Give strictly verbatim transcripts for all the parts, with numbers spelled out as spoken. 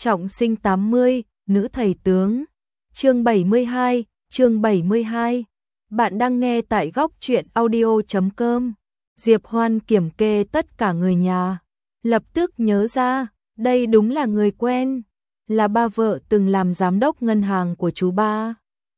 Trọng sinh tám mươi, nữ thầy tướng. Chương bảy mươi hai, chương bảy mươi hai. Bạn đang nghe tại góc truyện audio chấm com. Diệp Hoan kiểm kê tất cả người nhà, lập tức nhớ ra, đây đúng là người quen, là ba vợ từng làm giám đốc ngân hàng của chú ba.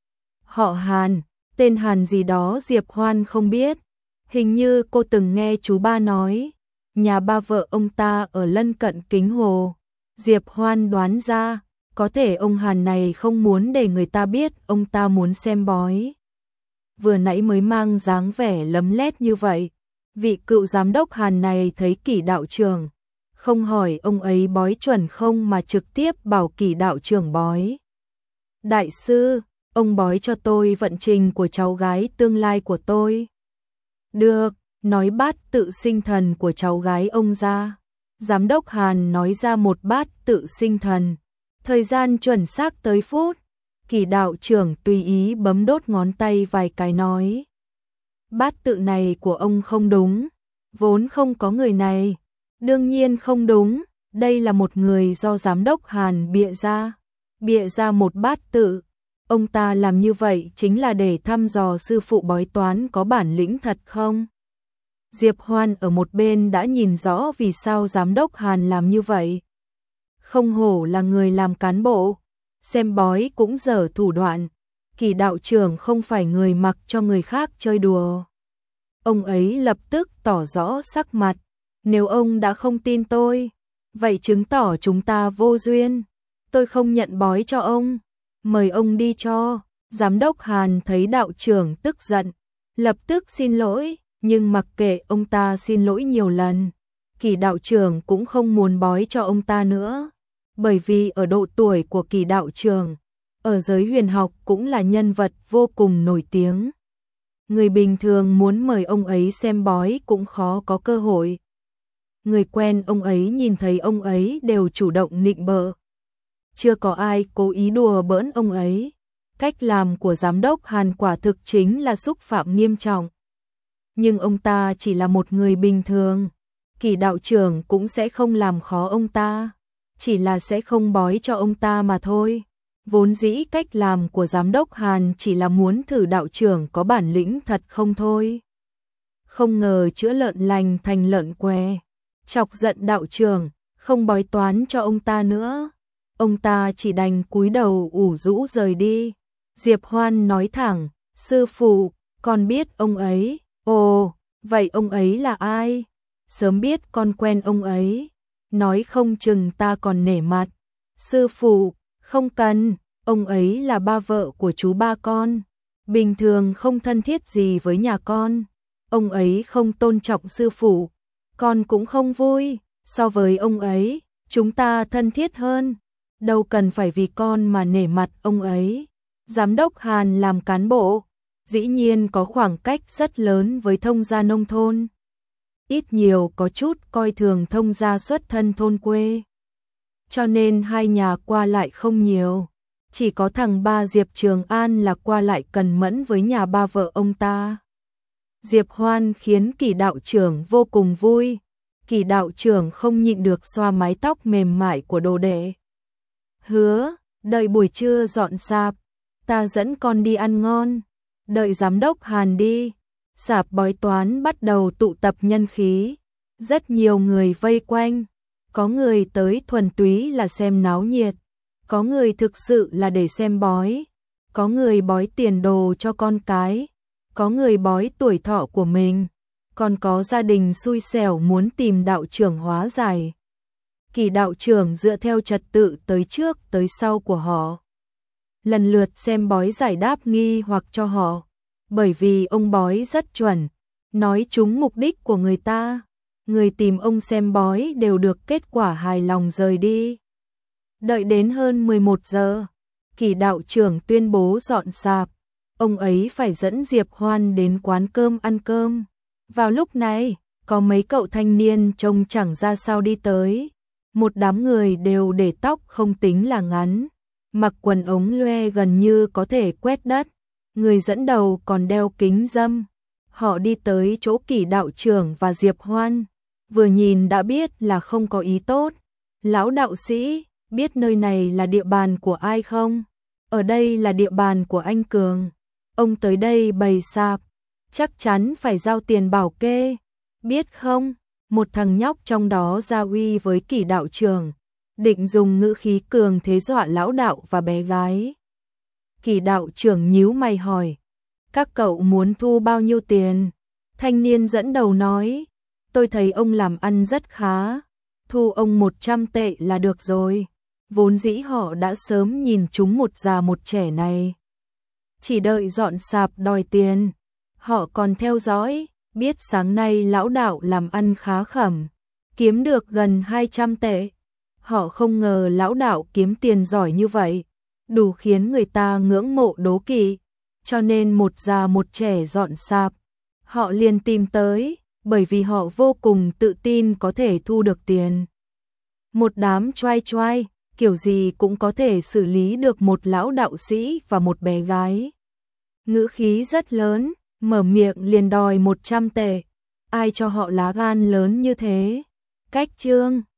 Họ Hàn, tên Hàn gì đó Diệp Hoan không biết, hình như cô từng nghe chú ba nói, nhà ba vợ ông ta ở lân cận Kính Hồ. Diệp Hoan đoán ra, có thể ông Hàn này không muốn để người ta biết ông ta muốn xem bói. Vừa nãy mới mang dáng vẻ lấm lét như vậy, vị cựu giám đốc Hàn này thấy Kỷ đạo trưởng, không hỏi ông ấy bói chuẩn không mà trực tiếp bảo Kỷ đạo trưởng bói. Đại sư, ông bói cho tôi vận trình của cháu gái tương lai của tôi. Được, nói bát tự sinh thần của cháu gái ông ra. Giám đốc Hàn nói ra một bát tự sinh thần, thời gian chuẩn xác tới phút. Kỷ đạo trưởng tùy ý bấm đốt ngón tay vài cái nói. Bát tự này của ông không đúng, vốn không có người này. Đương nhiên không đúng, đây là một người do giám đốc Hàn bịa ra. Bịa ra một bát tự. Ông ta làm như vậy chính là để thăm dò sư phụ bói toán có bản lĩnh thật không? Diệp Hoan ở một bên đã nhìn rõ vì sao giám đốc Hàn làm như vậy. Không hổ là người làm cán bộ, xem bói cũng dở thủ đoạn. Kỷ đạo trưởng không phải người mặc cho người khác chơi đùa. Ông ấy lập tức tỏ rõ sắc mặt, nếu ông đã không tin tôi, vậy chứng tỏ chúng ta vô duyên. Tôi không nhận bói cho ông, mời ông đi cho. Giám đốc Hàn thấy đạo trưởng tức giận, lập tức xin lỗi. Nhưng mặc kệ ông ta xin lỗi nhiều lần, Kỷ đạo trưởng cũng không muốn bói cho ông ta nữa. Bởi vì ở độ tuổi của Kỷ đạo trưởng, ở giới huyền học cũng là nhân vật vô cùng nổi tiếng. Người bình thường muốn mời ông ấy xem bói cũng khó có cơ hội. Người quen ông ấy nhìn thấy ông ấy đều chủ động nịnh bợ. Chưa có ai cố ý đùa bỡn ông ấy. Cách làm của giám đốc Hàn quả thực chính là xúc phạm nghiêm trọng. Nhưng ông ta chỉ là một người bình thường, Kỷ đạo trưởng cũng sẽ không làm khó ông ta, chỉ là sẽ không bói cho ông ta mà thôi. Vốn dĩ cách làm của giám đốc Hàn chỉ là muốn thử đạo trưởng có bản lĩnh thật không thôi. Không ngờ chữa lợn lành thành lợn què, chọc giận đạo trưởng, không bói toán cho ông ta nữa. Ông ta chỉ đành cúi đầu ủ rũ rời đi. Diệp Hoan nói thẳng, sư phụ, con biết ông ấy. Ồ, vậy ông ấy là ai? Sớm biết con quen ông ấy, nói không chừng ta còn nể mặt. Sư phụ, không cần, ông ấy là ba vợ của chú ba con, bình thường không thân thiết gì với nhà con. Ông ấy không tôn trọng sư phụ, con cũng không vui. So với ông ấy, chúng ta thân thiết hơn, đâu cần phải vì con mà nể mặt ông ấy. Giám đốc Hàn làm cán bộ, dĩ nhiên có khoảng cách rất lớn với thông gia nông thôn. Ít nhiều có chút coi thường thông gia xuất thân thôn quê. Cho nên hai nhà qua lại không nhiều. Chỉ có thằng ba Diệp Trường An là qua lại cần mẫn với nhà ba vợ ông ta. Diệp Hoan khiến Kỷ đạo trưởng vô cùng vui. Kỷ đạo trưởng không nhịn được xoa mái tóc mềm mại của đồ đệ. Hứa, đợi buổi trưa dọn sạp, ta dẫn con đi ăn ngon. Đợi giám đốc Hàn đi, sạp bói toán bắt đầu tụ tập nhân khí. Rất nhiều người vây quanh, có người tới thuần túy là xem náo nhiệt, có người thực sự là để xem bói, có người bói tiền đồ cho con cái, có người bói tuổi thọ của mình, còn có gia đình xui xẻo muốn tìm đạo trưởng hóa giải. Kỷ đạo trưởng dựa theo trật tự tới trước tới sau của họ, lần lượt xem bói giải đáp nghi hoặc cho họ, bởi vì ông bói rất chuẩn, nói trúng mục đích của người ta, người tìm ông xem bói đều được kết quả hài lòng rời đi. Đợi đến hơn mười một giờ, Kỷ đạo trưởng tuyên bố dọn sạp, ông ấy phải dẫn Diệp Hoan đến quán cơm ăn cơm. Vào lúc này, có mấy cậu thanh niên trông chẳng ra sao đi tới, một đám người đều để tóc không tính là ngắn, mặc quần ống loe gần như có thể quét đất, người dẫn đầu còn đeo kính râm. Họ đi tới chỗ Kỷ đạo trưởng và Diệp Hoan, vừa nhìn đã biết là không có ý tốt. Lão đạo sĩ, biết nơi này là địa bàn của ai không? Ở đây là địa bàn của anh Cường. Ông tới đây bày sạp, chắc chắn phải giao tiền bảo kê, biết không? Một thằng nhóc trong đó ra uy với Kỷ đạo trưởng, định dùng ngữ khí cường thế dọa lão đạo và bé gái. Kỷ đạo trưởng nhíu mày hỏi, các cậu muốn thu bao nhiêu tiền? Thanh niên dẫn đầu nói, tôi thấy ông làm ăn rất khá, thu ông một trăm tệ là được rồi. Vốn dĩ họ đã sớm nhìn chúng một già một trẻ này, chỉ đợi dọn sạp đòi tiền. Họ còn theo dõi, biết sáng nay lão đạo làm ăn khá khẩm, kiếm được gần hai trăm tệ. Họ không ngờ lão đạo kiếm tiền giỏi như vậy, đủ khiến người ta ngưỡng mộ đố kỵ, cho nên một già một trẻ dọn sạp, họ liền tìm tới, bởi vì họ vô cùng tự tin có thể thu được tiền. Một đám choai choai, kiểu gì cũng có thể xử lý được một lão đạo sĩ và một bé gái. Ngữ khí rất lớn, mở miệng liền đòi một trăm tệ. Ai cho họ lá gan lớn như thế? Cách trương